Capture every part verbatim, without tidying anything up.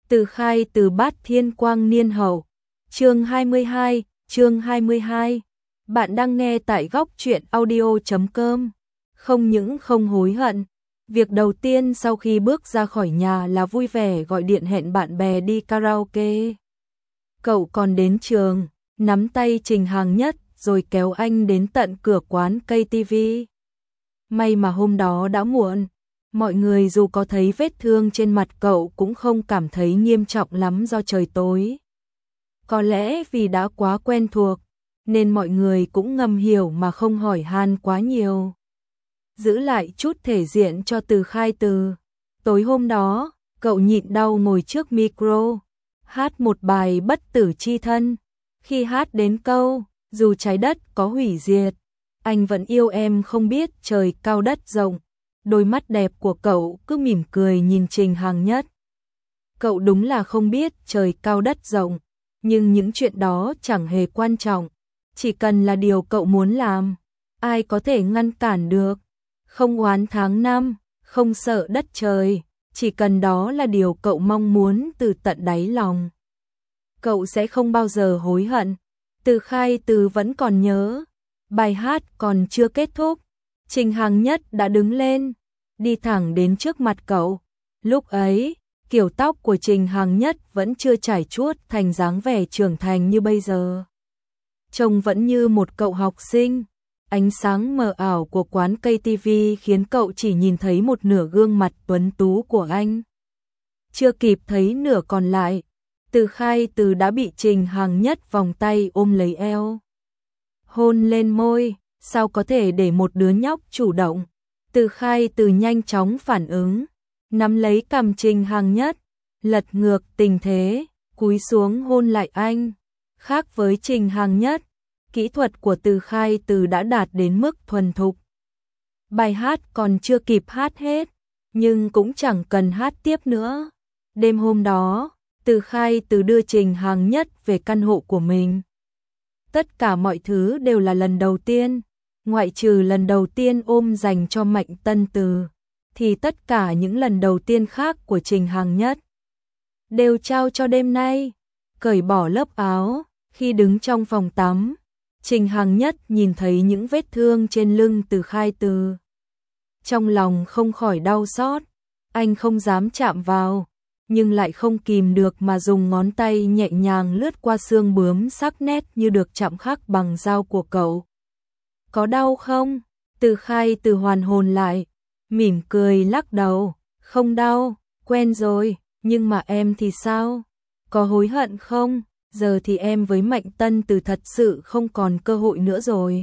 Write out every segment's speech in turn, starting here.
Từ khai từ Bát Thiên Quang Niên Hậu. Chương hai mươi hai, chương hai mươi hai. Bạn đang nghe tại góc truyện audio chấm com. Không những không hối hận, việc đầu tiên sau khi bước ra khỏi nhà là vui vẻ gọi điện hẹn bạn bè đi karaoke. Cậu còn đến trường, nắm tay Trình Hàng Nhất rồi kéo anh đến tận cửa quán ca tê vê. May mà hôm đó đã muộn, mọi người dù có thấy vết thương trên mặt cậu cũng không cảm thấy nghiêm trọng lắm do trời tối. Có lẽ vì đã quá quen thuộc, nên mọi người cũng ngầm hiểu mà không hỏi han quá nhiều. Giữ lại chút thể diện cho Từ Khai Từ. Tối hôm đó, cậu nhịn đau ngồi trước micro, hát một bài Bất Tử Chi Thân. Khi hát đến câu, dù trái đất có hủy diệt, anh vẫn yêu em không biết trời cao đất rộng. Đôi mắt đẹp của cậu cứ mỉm cười nhìn Trình Hàng Nhất. Cậu đúng là không biết trời cao đất rộng, nhưng những chuyện đó chẳng hề quan trọng. Chỉ cần là điều cậu muốn làm, ai có thể ngăn cản được. Không oán tháng năm, không sợ đất trời, chỉ cần đó là điều cậu mong muốn từ tận đáy lòng. Cậu sẽ không bao giờ hối hận. Từ Khai Từ vẫn còn nhớ, bài hát còn chưa kết thúc, Trình Hàng Nhất đã đứng lên, đi thẳng đến trước mặt cậu. Lúc ấy, kiểu tóc của Trình Hàng Nhất vẫn chưa chải chuốt thành dáng vẻ trưởng thành như bây giờ. Trông vẫn như một cậu học sinh. Ánh sáng mờ ảo của quán ca tê vê khiến cậu chỉ nhìn thấy một nửa gương mặt tuấn tú của anh. Chưa kịp thấy nửa còn lại, Từ Khai Từ đã bị Trình Hàng Nhất vòng tay ôm lấy eo, hôn lên môi. Sao có thể để một đứa nhóc chủ động? Từ Khai Từ nhanh chóng phản ứng, nắm lấy cằm Trình Hàng Nhất, lật ngược tình thế, cúi xuống hôn lại anh. Khác với Trình Hàng Nhất, kỹ thuật của Từ Khai Từ đã đạt đến mức thuần thục. Bài hát còn chưa kịp hát hết, nhưng cũng chẳng cần hát tiếp nữa. Đêm hôm đó, Từ Khai Từ đưa Trình Hàng Nhất về căn hộ của mình. Tất cả mọi thứ đều là lần đầu tiên, ngoại trừ lần đầu tiên ôm dành cho Mạnh Tân Từ, thì tất cả những lần đầu tiên khác của Trình Hàng Nhất đều trao cho đêm nay. Cởi bỏ lớp áo, khi đứng trong phòng tắm, Trình Hàng Nhất nhìn thấy những vết thương trên lưng Từ Khai Từ. Trong lòng không khỏi đau xót, anh không dám chạm vào, nhưng lại không kìm được mà dùng ngón tay nhẹ nhàng lướt qua xương bướm sắc nét như được chạm khắc bằng dao của cậu. Có đau không? Từ Khai Từ hoàn hồn lại, mỉm cười lắc đầu. Không đau, quen rồi, nhưng mà em thì sao? Có hối hận không? Giờ thì em với Mạnh Tân Từ thật sự không còn cơ hội nữa rồi.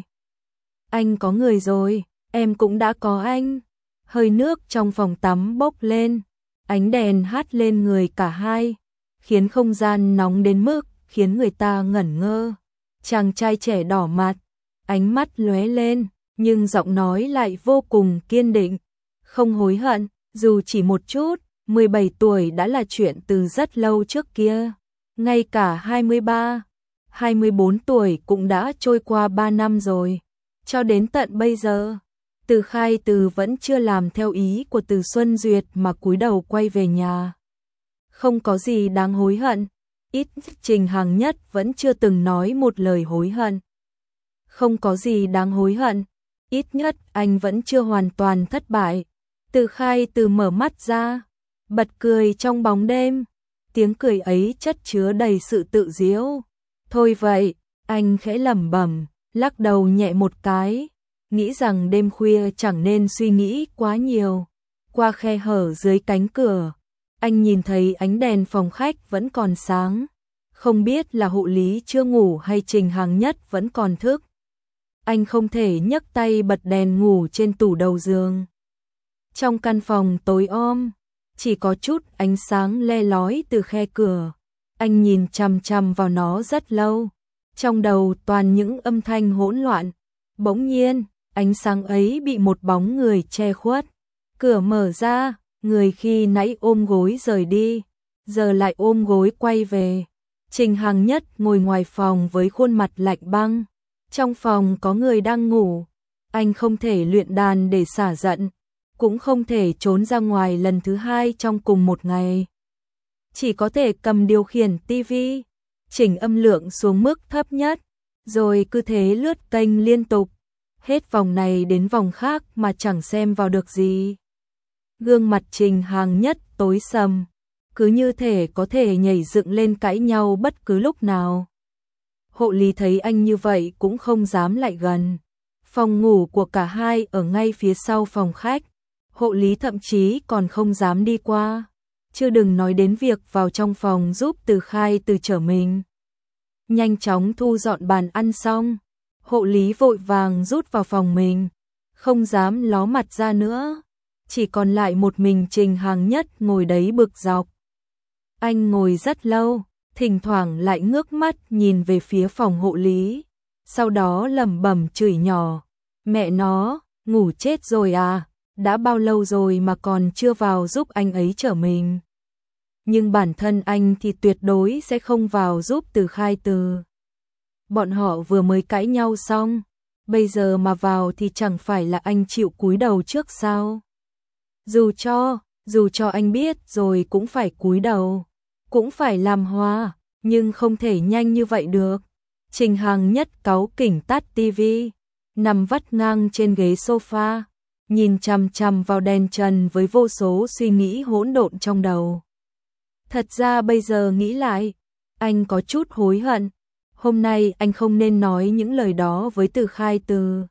Anh có người rồi, em cũng đã có anh. Hơi nước trong phòng tắm bốc lên, ánh đèn hắt lên người cả hai, khiến không gian nóng đến mức khiến người ta ngẩn ngơ. Chàng trai trẻ đỏ mặt, ánh mắt lóe lên, nhưng giọng nói lại vô cùng kiên định. Không hối hận, dù chỉ một chút. mười bảy tuổi đã là chuyện từ rất lâu trước kia. Ngay cả hai mươi ba, hai mươi bốn tuổi cũng đã trôi qua ba năm rồi. Cho đến tận bây giờ, Từ Khai Từ vẫn chưa làm theo ý của Từ Xuân Duyệt mà cúi đầu quay về nhà. Không có gì đáng hối hận, ít nhất Trình Hàng Nhất vẫn chưa từng nói một lời hối hận. Không có gì đáng hối hận, ít nhất anh vẫn chưa hoàn toàn thất bại. Từ Khai Từ mở mắt ra, bật cười trong bóng đêm. Tiếng cười ấy chất chứa đầy sự tự giễu. Thôi vậy, anh khẽ lẩm bẩm, lắc đầu nhẹ một cái, nghĩ rằng đêm khuya chẳng nên suy nghĩ quá nhiều. Qua khe hở dưới cánh cửa, anh nhìn thấy ánh đèn phòng khách vẫn còn sáng. Không biết là hộ lý chưa ngủ hay Trình Hàng Nhất vẫn còn thức. Anh không thể nhấc tay bật đèn ngủ trên tủ đầu giường. Trong căn phòng tối om, chỉ có chút ánh sáng le lói từ khe cửa. Anh nhìn chằm chằm vào nó rất lâu, trong đầu toàn những âm thanh hỗn loạn. Bỗng nhiên, ánh sáng ấy bị một bóng người che khuất. Cửa mở ra, người khi nãy ôm gối rời đi, giờ lại ôm gối quay về. Trình Hàng Nhất ngồi ngoài phòng với khuôn mặt lạnh băng. Trong phòng có người đang ngủ, anh không thể luyện đàn để xả giận, cũng không thể trốn ra ngoài lần thứ hai trong cùng một ngày. chỉ có thể cầm điều khiển tivi, chỉnh âm lượng xuống mức thấp nhất, rồi cứ thế lướt kênh liên tục, hết vòng này đến vòng khác mà chẳng xem vào được gì. Gương mặt Trình Hàng Nhất tối sầm, cứ như thể có thể nhảy dựng lên cãi nhau bất cứ lúc nào. Hộ lý thấy anh như vậy cũng không dám lại gần. Phòng ngủ của cả hai ở ngay phía sau phòng khách, hộ lý thậm chí còn không dám đi qua, chưa đừng nói đến việc vào trong phòng giúp Từ Khai Từ trở mình. Nhanh chóng thu dọn bàn ăn xong, hộ lý vội vàng rút vào phòng mình, không dám ló mặt ra nữa, chỉ còn lại một mình Trình Hàng Nhất ngồi đấy bực dọc. Anh ngồi rất lâu, thỉnh thoảng lại ngước mắt nhìn về phía phòng hộ lý, sau đó lẩm bẩm chửi nhỏ, mẹ nó, ngủ chết rồi à, đã bao lâu rồi mà còn chưa vào giúp anh ấy trở mình. Nhưng bản thân anh thì tuyệt đối sẽ không vào giúp Từ Khai Từ. Bọn họ vừa mới cãi nhau xong, bây giờ mà vào thì chẳng phải là anh chịu cúi đầu trước sao? Dù cho, dù cho anh biết rồi cũng phải cúi đầu, cũng phải làm hòa, nhưng không thể nhanh như vậy được. Trình Hàng Nhất cáu kỉnh tắt tivi, nằm vắt ngang trên ghế sofa, nhìn chằm chằm vào đèn trần với vô số suy nghĩ hỗn độn trong đầu. Thật ra bây giờ nghĩ lại, anh có chút hối hận. Hôm nay anh không nên nói những lời đó với Từ Khai Từ.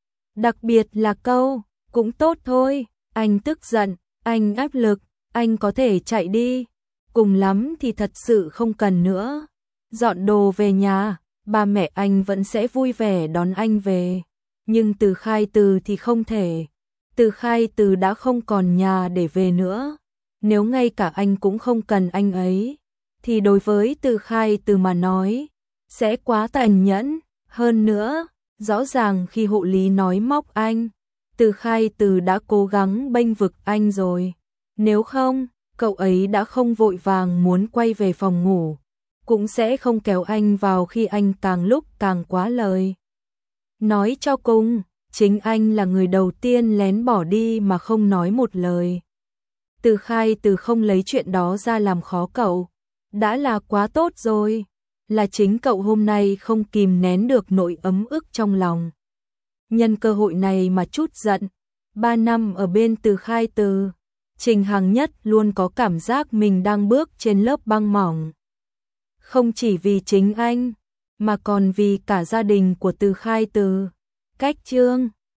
Đặc biệt là câu, cũng tốt thôi, anh tức giận, anh áp lực, anh có thể chạy đi. Cùng lắm thì thật sự không cần nữa. Dọn đồ về nhà, ba mẹ anh vẫn sẽ vui vẻ đón anh về. Nhưng Từ Khai Từ thì không thể. Từ Khai Từ đã không còn nhà để về nữa. Nếu ngay cả anh cũng không cần anh ấy, thì đối với Từ Khai Từ mà nói, sẽ quá tàn nhẫn. Hơn nữa, rõ ràng khi hộ lý nói móc anh, Từ Khai Từ đã cố gắng bênh vực anh rồi. Nếu không, cậu ấy đã không vội vàng muốn quay về phòng ngủ, cũng sẽ không kéo anh vào khi anh càng lúc càng quá lời. Nói cho cùng, chính anh là người đầu tiên lén bỏ đi mà không nói một lời. Từ Khai Từ không lấy chuyện đó ra làm khó cậu, đã là quá tốt rồi. Là chính cậu hôm nay không kìm nén được nỗi ấm ức trong lòng. Nhân cơ hội này mà chút giận, ba năm ở bên Từ Khai Từ, Trình Hàng Nhất luôn có cảm giác mình đang bước trên lớp băng mỏng. Không chỉ vì chính anh, mà còn vì cả gia đình của Từ Khai Từ. Cách chương